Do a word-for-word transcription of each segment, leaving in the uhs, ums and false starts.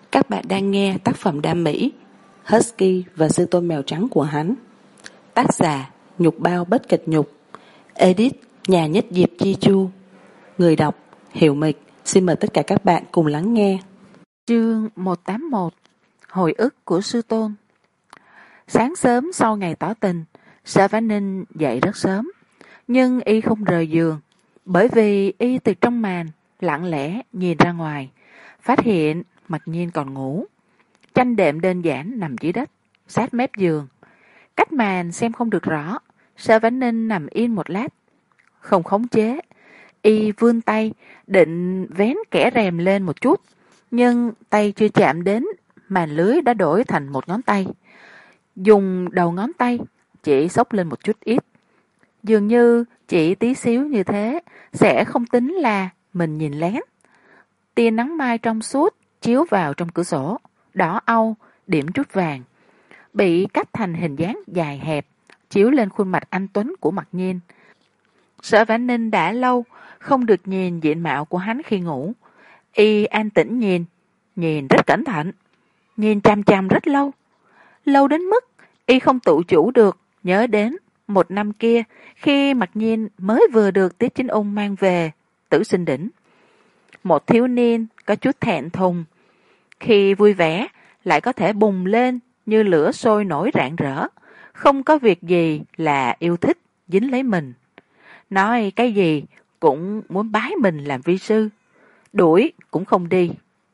Các bạn đang nghe tác phẩm đam mỹ Husky và sư tôn mèo trắng của hắn. Tác giả Nhục Bao Bất Kịch Nhục. Edit Nhà Nhất Diệp Chi Chu. Người đọc Hiểu Mịch. Xin mời tất cả các bạn cùng lắng nghe. Chương một tám mốt. Hồi ức của sư tôn. Sáng sớm sau ngày tỏ tình, Sở Vãn Ninh dậy rất sớm, nhưng y không rời giường, bởi vì y từ trong màn lặng lẽ nhìn ra ngoài, phát hiện Mặc Nhiên còn ngủ. Chăn đệm đơn giản nằm dưới đất, sát mép giường. Cách màn xem không được rõ, Sở Vãn Ninh nằm yên một lát, không khống chế. Y vươn tay, định vén kẻ rèm lên một chút, nhưng tay chưa chạm đến, màn lưới đã đổi thành một ngón tay. Dùng đầu ngón tay, chỉ xốc lên một chút ít. Dường như chỉ tí xíu như thế, sẽ không tính là mình nhìn lén. Tia nắng mai trong suốt chiếu vào trong cửa sổ, đỏ au, điểm chút vàng, bị cắt thành hình dáng dài hẹp, chiếu lên khuôn mặt anh tuấn của Mặc Nhiên. Sở Vãn Ninh đã lâu không được nhìn diện mạo của hắn khi ngủ. Y an tĩnh nhìn, nhìn rất cẩn thận, nhìn chằm chằm rất lâu. Lâu đến mức y không tự chủ được nhớ đến một năm kia khi Mặc Nhiên mới vừa được Tiết Chính Ung mang về Tử Sinh Đỉnh. Một thiếu niên có chút thẹn thùng, khi vui vẻ lại có thể bùng lên như lửa sôi nổi rạng rỡ, không có việc gì là yêu thích dính lấy mình, nói cái gì cũng muốn bái mình làm vi sư, đuổi cũng không đi.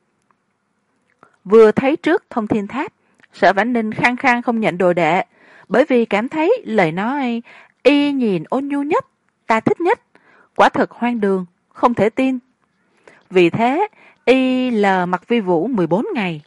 Vừa thấy trước Thông Thiên Tháp, Sở Vãn Ninh khăng khăng không nhận đồ đệ, bởi vì cảm thấy lời nói y nhìn ôn nhu nhất, ta thích nhất, quả thật hoang đường, không thể tin. Vì thế y lờ Mặc Vi Vũ mười bốn ngày.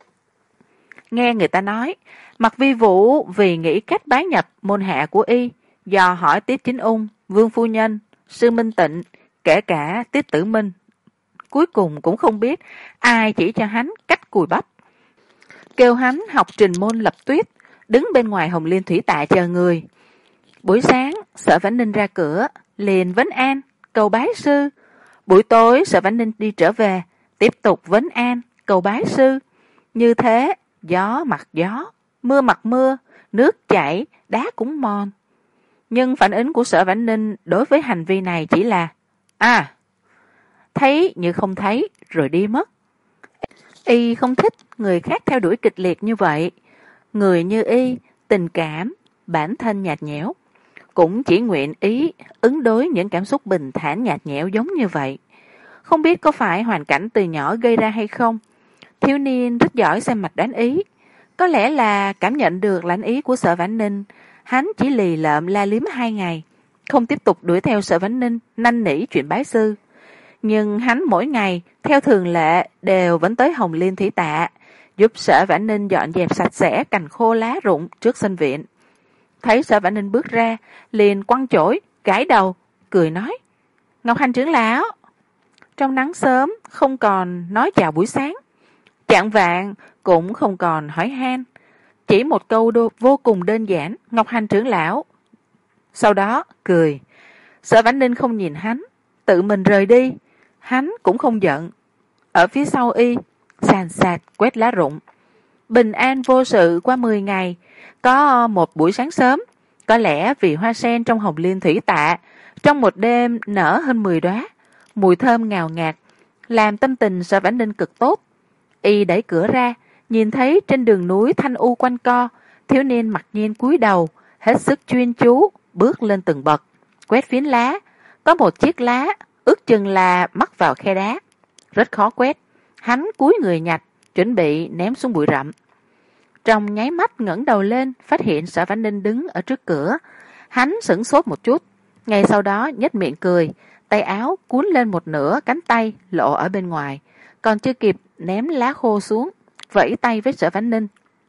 Nghe người ta nói, Mặc Vi Vũ vì nghĩ cách bái nhập môn hạ của y, dò hỏi Tiết Chính Ung, Vương Phu Nhân, Sư Minh Tịnh, kể cả Tiết Tử Minh. Cuối cùng cũng không biết ai chỉ cho hắn cách cùi bắp. Kêu hắn học trình môn lập tuyết, đứng bên ngoài Hồng Liên Thủy Tạ chờ người. Buổi sáng, Sở Vãn Ninh ra cửa, liền vấn an, cầu bái sư. Buổi tối, Sở Vãn Ninh đi trở về, tiếp tục vấn an, cầu bái sư. Như thế, gió mặt gió, mưa mặt mưa, nước chảy, đá cũng mòn. Nhưng phản ứng của Sở Vãn Ninh đối với hành vi này chỉ là à, thấy như không thấy rồi đi mất. Y không thích người khác theo đuổi kịch liệt như vậy. Người như y, tình cảm, bản thân nhạt nhẽo, cũng chỉ nguyện ý ứng đối những cảm xúc bình thản nhạt nhẽo giống như vậy. Không biết có phải hoàn cảnh từ nhỏ gây ra hay không, thiếu niên rất giỏi xem mạch đoán ý. Có lẽ là cảm nhận được lãnh ý của Sở Vãn Ninh, hắn chỉ lì lợm la liếm hai ngày, không tiếp tục đuổi theo Sở Vãn Ninh năn nỉ chuyện bái sư. Nhưng hắn mỗi ngày theo thường lệ đều vẫn tới Hồng Liên Thủy Tạ, giúp Sở Vãn Ninh dọn dẹp sạch sẽ cành khô lá rụng trước sân viện. Thấy Sở Vãn Ninh bước ra, liền quăng chổi, gãi đầu, cười nói: Ngọc Hành trưởng lão. Trong nắng sớm không còn nói chào buổi sáng, chạng vạng cũng không còn hỏi han, chỉ một câu đô vô cùng đơn giản: Ngọc Hành trưởng lão. Sau đó cười. Sở Vãn Ninh không nhìn hắn, tự mình rời đi. Hắn cũng không giận. Ở phía sau y, sàn sạt quét lá rụng. Bình an vô sự qua mười ngày, có một buổi sáng sớm, có lẽ vì hoa sen trong Hồng Liên Thủy Tạ trong một đêm nở hơn mười đóa, mùi thơm ngào ngạt, làm tâm tình Sở Vãn Ninh cực tốt. Y đẩy cửa ra, nhìn thấy trên đường núi thanh u quanh co, thiếu niên Mặc Nhiên cúi đầu, hết sức chuyên chú bước lên từng bậc, quét phiến lá. Có một chiếc lá ước chừng là mắc vào khe đá, rất khó quét. Hắn cúi người nhặt, chuẩn bị ném xuống bụi rậm. Trong nháy mắt ngẩng đầu lên, phát hiện Sở Vãn Ninh đứng ở trước cửa. Hắn sửng sốt một chút, ngay sau đó nhếch miệng cười, tay áo cuốn lên một nửa cánh tay lộ ở bên ngoài, còn chưa kịp ném lá khô xuống, vẫy tay với Sở Vãn Ninh.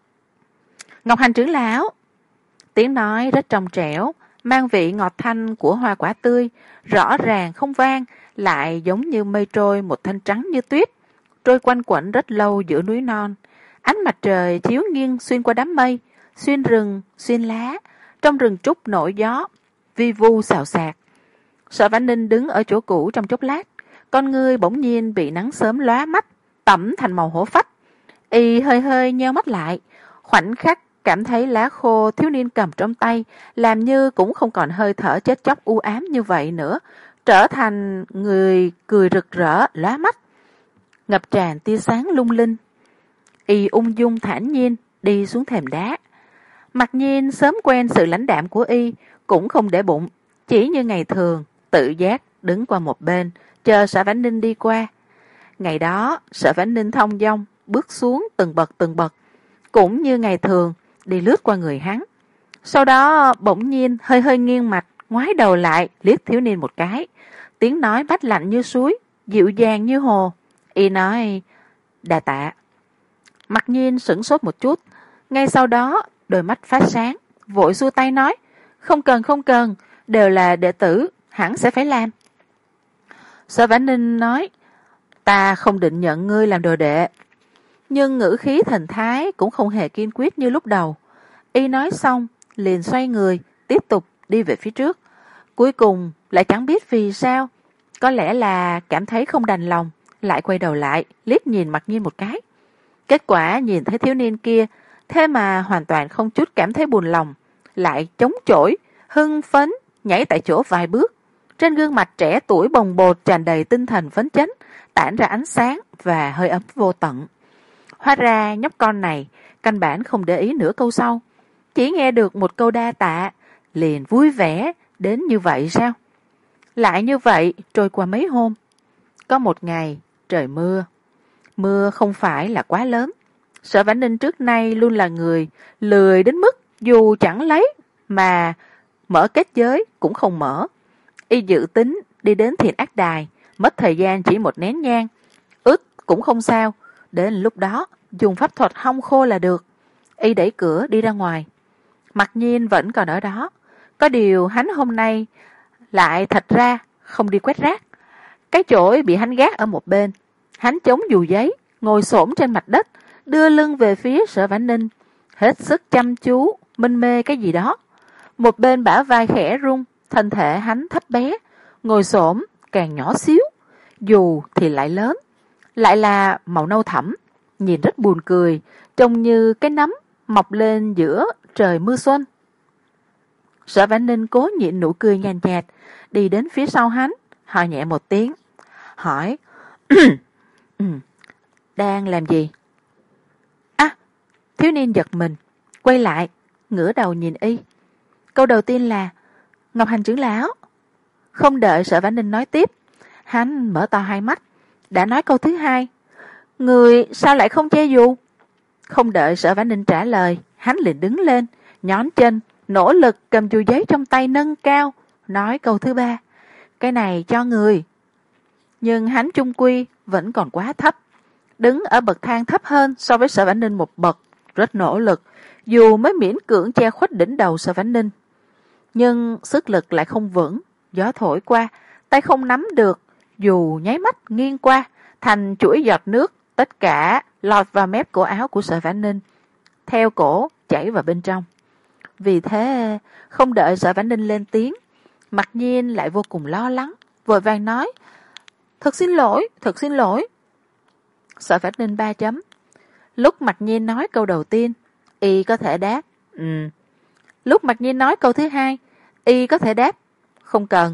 Ngọc Hành trưởng lão. Tiếng nói rất trong trẻo, mang vị ngọt thanh của hoa quả tươi, rõ ràng không vang, lại giống như mây trôi một thanh trắng như tuyết, trôi quanh quẩn rất lâu giữa núi non. Ánh mặt trời chiếu nghiêng xuyên qua đám mây, xuyên rừng, xuyên lá, trong rừng trúc nổi gió, vi vu xào xạc. Sở Vãn Ninh đứng ở chỗ cũ trong chốc lát, con ngươi bỗng nhiên bị nắng sớm lóa mắt, tẩm thành màu hổ phách, Y hơi hơi nheo mắt lại, khoảnh khắc cảm thấy lá khô thiếu niên cầm trong tay làm như cũng không còn hơi thở chết chóc u ám như vậy nữa, trở thành người cười rực rỡ lóa mắt, ngập tràn tia sáng lung linh. Y ung dung thản nhiên đi xuống thềm đá. Mặc nhiên sớm quen sự lãnh đạm của Y, cũng không để bụng, chỉ như ngày thường tự giác đứng qua một bên chờ Sở Vãn Ninh đi qua. Ngày đó Sở Vãn Ninh thong dong bước xuống từng bậc từng bậc, cũng như ngày thường đi lướt qua người hắn. Sau đó bỗng nhiên hơi hơi nghiêng mặt, ngoái đầu lại liếc thiếu niên một cái, tiếng nói bách lạnh như suối, dịu dàng như hồ. Y nói: "Đà tạ." Mặc nhiên sửng sốt một chút, ngay sau đó đôi mắt phát sáng, vội xua tay nói: "Không cần không cần, đều là đệ tử, hẳn sẽ phải làm." Sở Vãn Ninh nói: "Ta không định nhận ngươi làm đồ đệ." Nhưng ngữ khí thần thái cũng không hề kiên quyết như lúc đầu. Y nói xong liền xoay người tiếp tục đi về phía trước, cuối cùng lại chẳng biết vì sao, có lẽ là cảm thấy không đành lòng, lại quay đầu lại liếc nhìn Mặc Nhiên một cái. Kết quả nhìn thấy thiếu niên kia, thế mà hoàn toàn không chút cảm thấy buồn lòng, lại chống chổi hưng phấn nhảy tại chỗ vài bước, trên gương mặt trẻ tuổi bồng bột tràn đầy tinh thần phấn chấn, tản ra ánh sáng và hơi ấm vô tận. Hóa ra nhóc con này căn bản không để ý nửa câu sau, chỉ nghe được một câu đa tạ liền vui vẻ đến như vậy sao? Lại như vậy trôi qua mấy hôm. Có một ngày trời mưa. Mưa không phải là quá lớn. Sở Vãn Ninh trước nay luôn là người lười đến mức dù chẳng lấy mà mở kết giới cũng không mở. Y dự tính đi đến Thiền Ác Đài, mất thời gian chỉ một nén nhang, ướt cũng không sao, đến lúc đó dùng pháp thuật hong khô là được. Y đẩy cửa đi ra ngoài. Mặc nhiên vẫn còn ở đó, có điều hắn hôm nay lại thật ra không đi quét rác. Cái chổi bị hắn gác ở một bên, hắn chống dù giấy, ngồi xổm trên mặt đất, đưa lưng về phía Sở Vãn Ninh, hết sức chăm chú minh mê cái gì đó. Một bên bả vai khẽ rung, thân thể hắn thấp bé, ngồi xổm càng nhỏ xíu, dù thì lại lớn, lại là màu nâu thẫm, nhìn rất buồn cười, trông như cái nấm mọc lên giữa trời mưa xuân. Sở Vãn Ninh cố nhịn nụ cười nhàn nhạt, đi đến phía sau hắn, ho nhẹ một tiếng, hỏi: "Đang làm gì?" À, thiếu niên giật mình, quay lại, ngửa đầu nhìn Y. Câu đầu tiên là: "Ngọc Hành trưởng lão." Không đợi Sở Vãn Ninh nói tiếp, hắn mở to hai mắt, đã nói câu thứ hai: "Người sao lại không che dù?" Không đợi Sở Vãn Ninh trả lời, hắn liền đứng lên, nhón chân, nỗ lực cầm dù giấy trong tay nâng cao, nói câu thứ ba: "Cái này cho người." Nhưng hắn chung quy vẫn còn quá thấp, đứng ở bậc thang thấp hơn so với Sở Vãn Ninh một bậc, rất nỗ lực, dù mới miễn cưỡng che khuất đỉnh đầu Sở Vãn Ninh. Nhưng sức lực lại không vững, gió thổi qua, tay không nắm được, dù nháy mắt nghiêng qua, thành chuỗi giọt nước, tất cả lọt vào mép cổ áo của Sở Vãn Ninh, theo cổ chảy vào bên trong. Vì thế, không đợi Sở Vãn Ninh lên tiếng, Mặc Nhiên lại vô cùng lo lắng, vội vàng nói: "Thật xin lỗi, thật xin lỗi." Sở Vãn Ninh ba chấm. Lúc Mặc Nhiên nói câu đầu tiên, Y có thể đáp ừ. Lúc Mặc Nhiên nói câu thứ hai, Y có thể đáp không cần.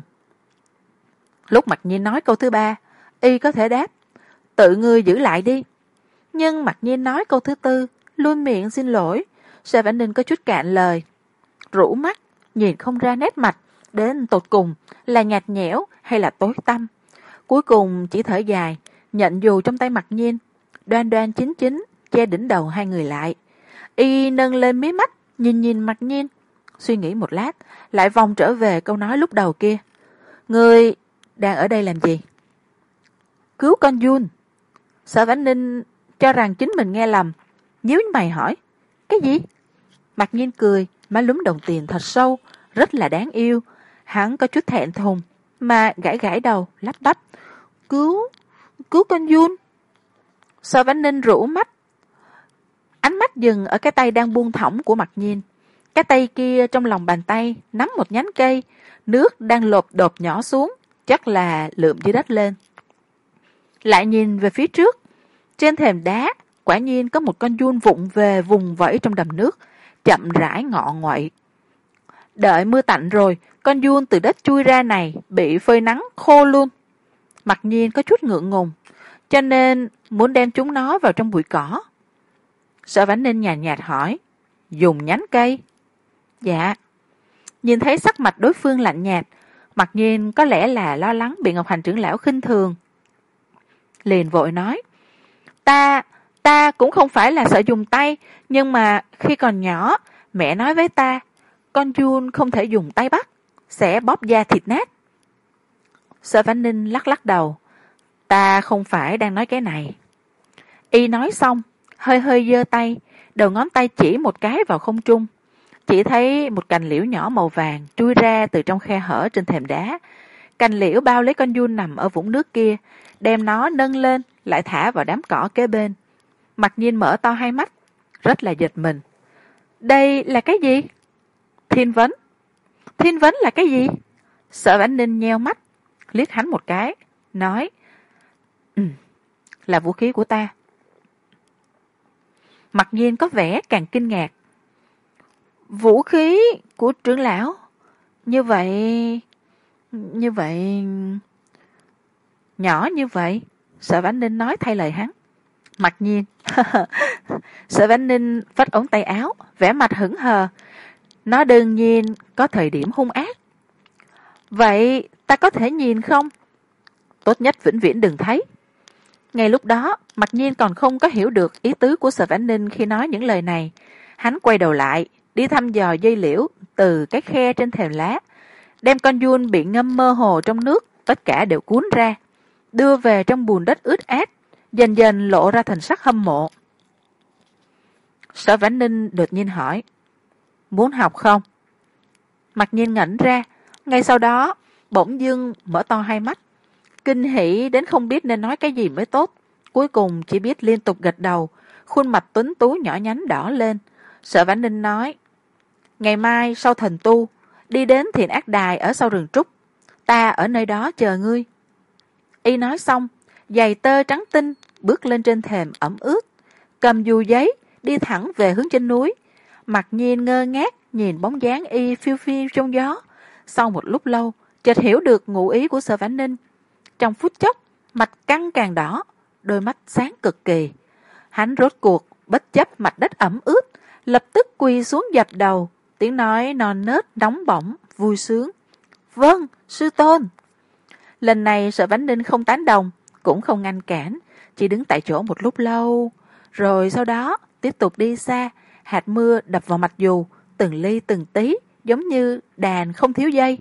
Lúc Mặc Nhiên nói câu thứ ba, Y có thể đáp tự ngươi giữ lại đi. Nhưng Mặc Nhiên nói câu thứ tư, luôn miệng xin lỗi, Sở Vãn Ninh có chút cạn lời, rũ mắt nhìn không ra nét mặt đến tột cùng là nhạt nhẽo hay là tối tăm. Cuối cùng chỉ thở dài, nhận dù trong tay Mặc Nhiên, đoan đoan chính chính che đỉnh đầu hai người lại. Y nâng lên mí mắt nhìn nhìn Mặc Nhiên, suy nghĩ một lát, lại vòng trở về câu nói lúc đầu kia: "Ngươi đang ở đây làm gì?" "Cứu con Jun." Sở Vãn Ninh cho rằng chính mình nghe lầm, nhíu mày hỏi: "Cái gì?" Mặc Nhiên cười, má lúm đồng tiền thật sâu, rất là đáng yêu. Hắn có chút thẹn thùng, mà gãi gãi đầu, lắp bắp: Cứu, cứu con Jun." Sở Vãn Ninh rũ mắt, ánh mắt dừng ở cái tay đang buông thõng của Mặc Nhiên. Cái tay kia trong lòng bàn tay nắm một nhánh cây, nước đang lột đột nhỏ xuống, chắc là lượm dưới đất lên. Lại nhìn về phía trước, trên thềm đá quả nhiên có một con giun vụng về vùng vẫy trong đầm nước, chậm rãi ngọ nguậy. Đợi mưa tạnh rồi, con giun từ đất chui ra này bị phơi nắng khô luôn. Mặc nhiên có chút ngượng ngùng, cho nên muốn đem chúng nó vào trong bụi cỏ. Sở Vãn Ninh nhàn nhạt hỏi, dùng nhánh cây? Dạ. Nhìn thấy sắc mặt đối phương lạnh nhạt, Mặc nhiên có lẽ là lo lắng bị Ngọc Hành trưởng lão khinh thường. Liền vội nói, ta, ta cũng không phải là sợ dùng tay, nhưng mà khi còn nhỏ, mẹ nói với ta, con giun không thể dùng tay bắt, sẽ bóp da thịt nát. Sở Vãn Ninh lắc lắc đầu, ta không phải đang nói cái này. Y nói xong, hơi hơi giơ tay, đầu ngón tay chỉ một cái vào không trung. Chỉ thấy một cành liễu nhỏ màu vàng chui ra từ trong khe hở trên thềm đá. Cành liễu bao lấy con giun nằm ở vũng nước kia, đem nó nâng lên, lại thả vào đám cỏ kế bên. Mặc nhiên mở to hai mắt, rất là giật mình. Đây là cái gì? Thiên vấn. Thiên vấn là cái gì? Sở Vãn Ninh nheo mắt, liếc hắn một cái, nói, ừ, là vũ khí của ta. Mặc nhiên có vẻ càng kinh ngạc. Vũ khí của trưởng lão? Như vậy... Như vậy... Nhỏ như vậy? Sở Vãn Ninh nói thay lời hắn. Mặc nhiên. Sở Vãn Ninh phất ống tay áo, vẻ mặt hững hờ. Nó đương nhiên có thời điểm hung ác. Vậy ta có thể nhìn không? Tốt nhất vĩnh viễn đừng thấy. Ngay lúc đó, Mặc nhiên còn không có hiểu được ý tứ của Sở Vãn Ninh khi nói những lời này. Hắn quay đầu lại, đi thăm dò dây liễu từ cái khe trên thềm lá, đem con giun bị ngâm mơ hồ trong nước tất cả đều cuốn ra, đưa về trong bùn đất ướt át, dần dần lộ ra thần sắc hâm mộ. Sở Vãn Ninh đột nhiên hỏi, muốn học không? Mặc nhiên ngẩn ra, ngay sau đó bỗng dưng mở to hai mắt, kinh hỉ đến không biết nên nói cái gì mới tốt, cuối cùng chỉ biết liên tục gật đầu, khuôn mặt tuấn tú nhỏ nhắn đỏ lên. Sở Vãn Ninh nói, ngày mai sau thần tu, đi đến Thiền Ác Đài ở sau rừng trúc, ta ở nơi đó chờ ngươi. Y nói xong, giày tơ trắng tinh bước lên trên thềm ẩm ướt, cầm dù giấy đi thẳng về hướng trên núi. Mặc nhiên ngơ ngác nhìn bóng dáng y phiêu phiêu trong gió. Sau một lúc lâu, chợt hiểu được ngụ ý của Sở Vãn Ninh. Trong phút chốc, mặt căng càng đỏ, đôi mắt sáng cực kỳ. Hắn rốt cuộc bất chấp mặt đất ẩm ướt, lập tức quỳ xuống dập đầu, tiếng nói non nớt nóng bỏng vui sướng, vâng sư tôn. Lần này Sở Vãn Ninh không tán đồng, cũng không ngăn cản, chỉ đứng tại chỗ một lúc lâu, rồi sau đó tiếp tục đi xa. Hạt mưa đập vào mặt dù, từng ly từng tí, giống như đàn không thiếu dây.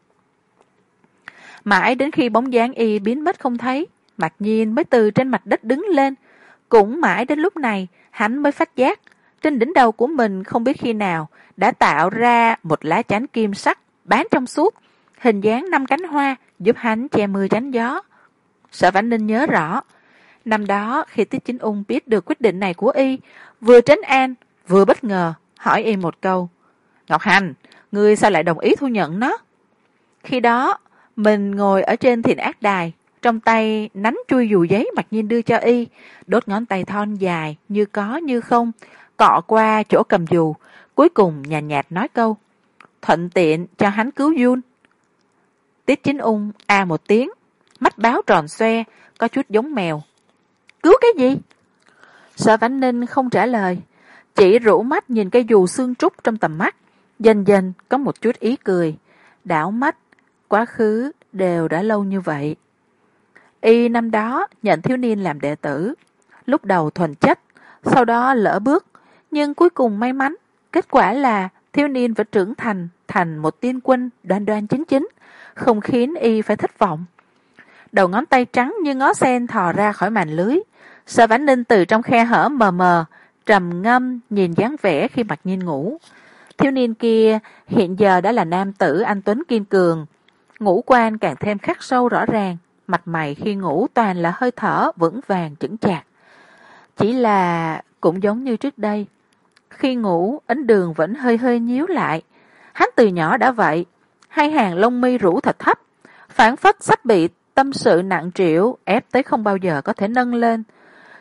Mãi đến khi bóng dáng y biến mất không thấy, Mặc nhiên mới từ trên mặt đất đứng lên. Cũng mãi đến lúc này, hắn mới phát giác, trên đỉnh đầu của mình không biết khi nào đã tạo ra một lá chắn kim sắc bán trong suốt, hình dáng năm cánh hoa, giúp hắn che mưa tránh gió. Sở Vãn Ninh nhớ rõ, năm đó khi Tiết Chính Ung biết được quyết định này của y, vừa trấn an vừa bất ngờ hỏi y một câu, Ngọc Hành, ngươi sao lại đồng ý thu nhận nó? Khi đó mình ngồi ở trên Thiền Ác Đài, trong tay nắm chui dù giấy Mặc nhiên đưa cho y, đốt ngón tay thon dài như có như không cọ qua chỗ cầm dù, cuối cùng nhàn nhạt, nhạt nói câu, thuận tiện cho hắn cứu giun. Tiết Chính Ung a một tiếng, mắt báo tròn xoe, có chút giống mèo. Cứu cái gì? Sở Vãn Ninh không trả lời, chỉ rũ mắt nhìn cây dù xương trúc trong tầm mắt, dần dần có một chút ý cười, đảo mắt, quá khứ đều đã lâu như vậy. Y năm đó nhận thiếu niên làm đệ tử, lúc đầu thuần chất, sau đó lỡ bước, nhưng cuối cùng may mắn, kết quả là thiếu niên vẫn trưởng thành thành một tiên quân đoan đoan chính chính, không khiến y phải thất vọng. Đầu ngón tay trắng như ngó sen thò ra khỏi màn lưới. Sở Vãn Ninh từ trong khe hở mờ mờ trầm ngâm nhìn dáng vẻ khi Mặc nhiên ngủ. Thiếu niên kia hiện giờ đã là nam tử anh tuấn kiên cường, ngũ quan càng thêm khắc sâu rõ ràng, mặt mày khi ngủ toàn là hơi thở vững vàng chững chạc. Chỉ là cũng giống như trước đây, khi ngủ ấn đường vẫn hơi hơi nhíu lại. Hắn từ nhỏ đã vậy, hai hàng lông mi rũ thật thấp, phảng phất sắp bị tâm sự nặng trĩu ép tới không bao giờ có thể nâng lên.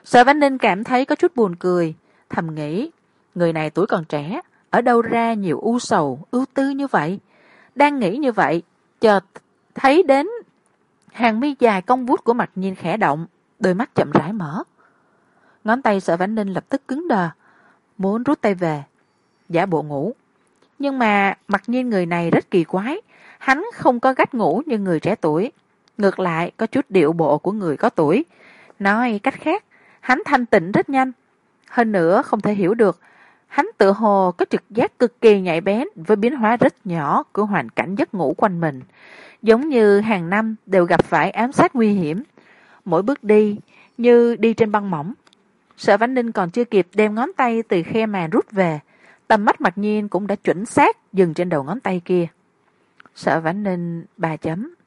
Sở Vãn Ninh cảm thấy có chút buồn cười, thầm nghĩ, người này tuổi còn trẻ, ở đâu ra nhiều u sầu, ưu tư như vậy. Đang nghĩ như vậy, chợt thấy đến hàng mi dài cong vút của Mặc Nhiên khẽ động, đôi mắt chậm rãi mở. Ngón tay Sở Vãn Ninh lập tức cứng đờ, muốn rút tay về, giả bộ ngủ. Nhưng mà Mặc Nhiên người này rất kỳ quái, hắn không có gách ngủ như người trẻ tuổi, ngược lại có chút điệu bộ của người có tuổi. Nói cách khác, hắn thanh tịnh rất nhanh. Hơn nữa không thể hiểu được, hắn tự hồ có trực giác cực kỳ nhạy bén với biến hóa rất nhỏ của hoàn cảnh giấc ngủ quanh mình, giống như hàng năm đều gặp phải ám sát nguy hiểm, mỗi bước đi như đi trên băng mỏng. Sở Vãn Ninh còn chưa kịp đem ngón tay từ khe màn rút về, tầm mắt Mặc Nhiên cũng đã chuẩn xác dừng trên đầu ngón tay kia. Sở Vãn Ninh ba chấm.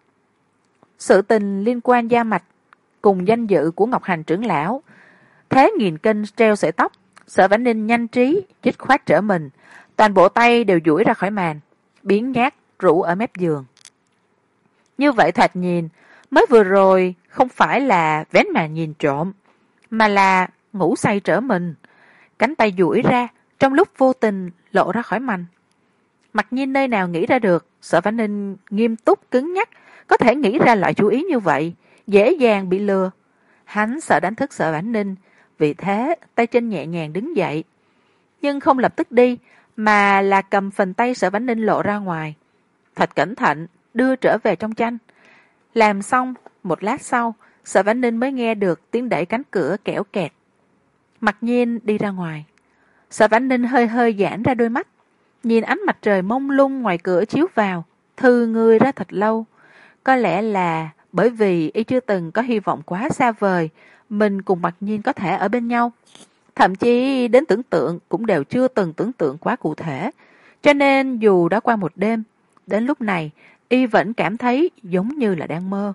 Sự tình liên quan da mạch cùng danh dự của Ngọc Hành trưởng lão, thế nghìn cân treo sợi tóc. Sở Vãn Ninh nhanh trí dứt khoát trở mình, toàn bộ tay đều duỗi ra khỏi màn, biến nhát rũ ở mép giường. Như vậy thoạt nhìn, mới vừa rồi không phải là vén màn nhìn trộm, mà là ngủ say trở mình. Cánh tay duỗi ra, trong lúc vô tình lộ ra khỏi mành. Mặc Nhiên nơi nào nghĩ ra được, Sở Vãn Ninh nghiêm túc cứng nhắc, có thể nghĩ ra loại chú ý như vậy, dễ dàng bị lừa. Hắn sợ đánh thức Sở Vãn Ninh, vì thế tay chân nhẹ nhàng đứng dậy, nhưng không lập tức đi, mà là cầm phần tay Sở Vãn Ninh lộ ra ngoài, thật cẩn thận đưa trở về trong chăn. Làm xong, một lát sau, Sở Vãn Ninh mới nghe được tiếng đẩy cánh cửa kẽo kẹt. Mặc Nhiên đi ra ngoài. Sở Vãn Ninh hơi hơi giãn ra đôi mắt, nhìn ánh mặt trời mông lung ngoài cửa chiếu vào, thư người ra thật lâu. Có lẽ là bởi vì y chưa từng có hy vọng quá xa vời mình cùng Mặc Nhiên có thể ở bên nhau, thậm chí đến tưởng tượng cũng đều chưa từng tưởng tượng quá cụ thể, cho nên dù đã qua một đêm, đến lúc này y vẫn cảm thấy giống như là đang mơ.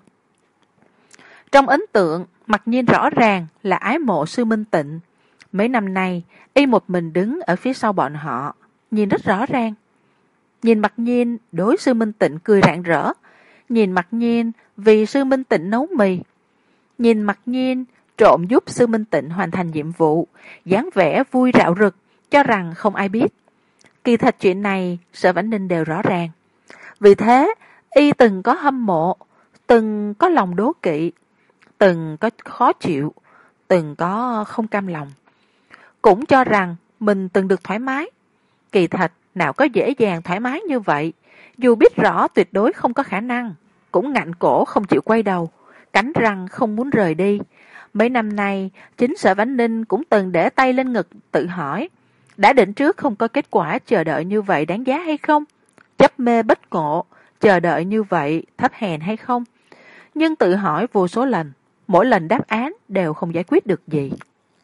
Trong ấn tượng, Mặc Nhiên rõ ràng là ái mộ Sư Minh Tịnh. Mấy năm nay y một mình đứng ở phía sau bọn họ, nhìn rất rõ ràng. Nhìn Mặc Nhiên đối Sư Minh Tịnh cười rạng rỡ, nhìn Mặc Nhiên vì Sư Minh Tịnh nấu mì, nhìn Mặc Nhiên trộm giúp Sư Minh Tịnh hoàn thành nhiệm vụ, dáng vẻ vui rạo rực, cho rằng không ai biết. Kỳ thật chuyện này Sở Vãn Ninh đều rõ ràng. Vì thế y từng có hâm mộ, từng có lòng đố kỵ, từng có khó chịu, từng có không cam lòng, cũng cho rằng mình từng được thoải mái. Kỳ thật nào có dễ dàng thoải mái như vậy, dù biết rõ tuyệt đối không có khả năng, cũng ngạnh cổ không chịu quay đầu, cắn răng không muốn rời đi. Mấy năm nay, chính Sở Vãn Ninh cũng từng để tay lên ngực tự hỏi, đã định trước không có kết quả chờ đợi như vậy đáng giá hay không? Chấp mê bất ngộ, chờ đợi như vậy thấp hèn hay không? Nhưng tự hỏi vô số lần, mỗi lần đáp án đều không giải quyết được gì.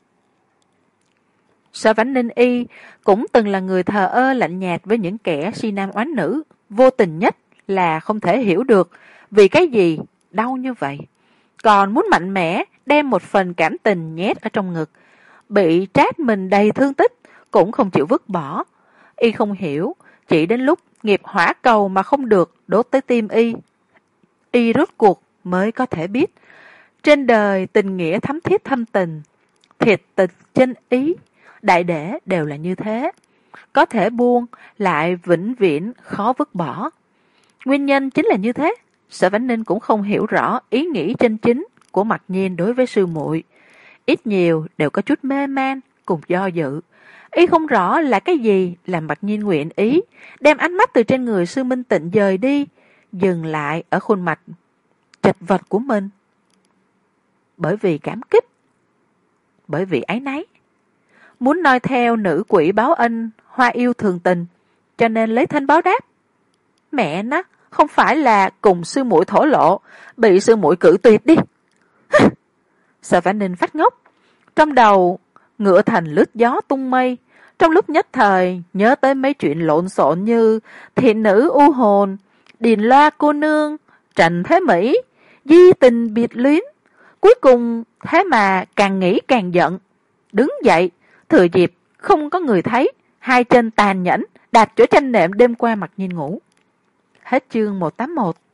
Sở Vãn Ninh y cũng từng là người thờ ơ lạnh nhạt với những kẻ si nam oán nữ, vô tình nhất là không thể hiểu được vì cái gì đau như vậy, còn muốn mạnh mẽ đem một phần cảm tình nhét ở trong ngực, bị trát mình đầy thương tích cũng không chịu vứt bỏ. Y không hiểu, chỉ đến lúc nghiệp hỏa cầu mà không được đốt tới tim y, y rốt cuộc mới có thể biết trên đời tình nghĩa thắm thiết thâm tình, thiệt tình chân ý, đại để đều là như thế, có thể buông lại vĩnh viễn khó vứt bỏ. Nguyên nhân chính là như thế. Sở Vãn Ninh cũng không hiểu rõ ý nghĩ chân chính của Mặc Nhiên đối với sư muội, ít nhiều đều có chút mê man cùng do dự. Y không rõ là cái gì làm Mặc Nhiên nguyện ý đem ánh mắt từ trên người Sư Minh Tịnh dời đi, dừng lại ở khuôn mặt chật vật của mình. Bởi vì cảm kích, bởi vì áy náy, muốn noi theo nữ quỷ báo ân, hoa yêu thường tình, cho nên lấy thân báo đáp. Mẹ nó, không phải là cùng sư muội thổ lộ, bị sư muội cự tuyệt đi. Sở Vãn Ninh phát ngốc, trong đầu ngựa thành lướt gió tung mây, trong lúc nhất thời nhớ tới mấy chuyện lộn xộn như thiện nữ u hồn, điền loa cô nương, trần thế mỹ, di tình biệt luyến. Cuối cùng thế mà càng nghĩ càng giận, đứng dậy thừa dịp không có người thấy, hai chân tàn nhẫn đạp chỗ tranh nệm đêm qua Mặc Nhiên ngủ. Hết chương một tám một.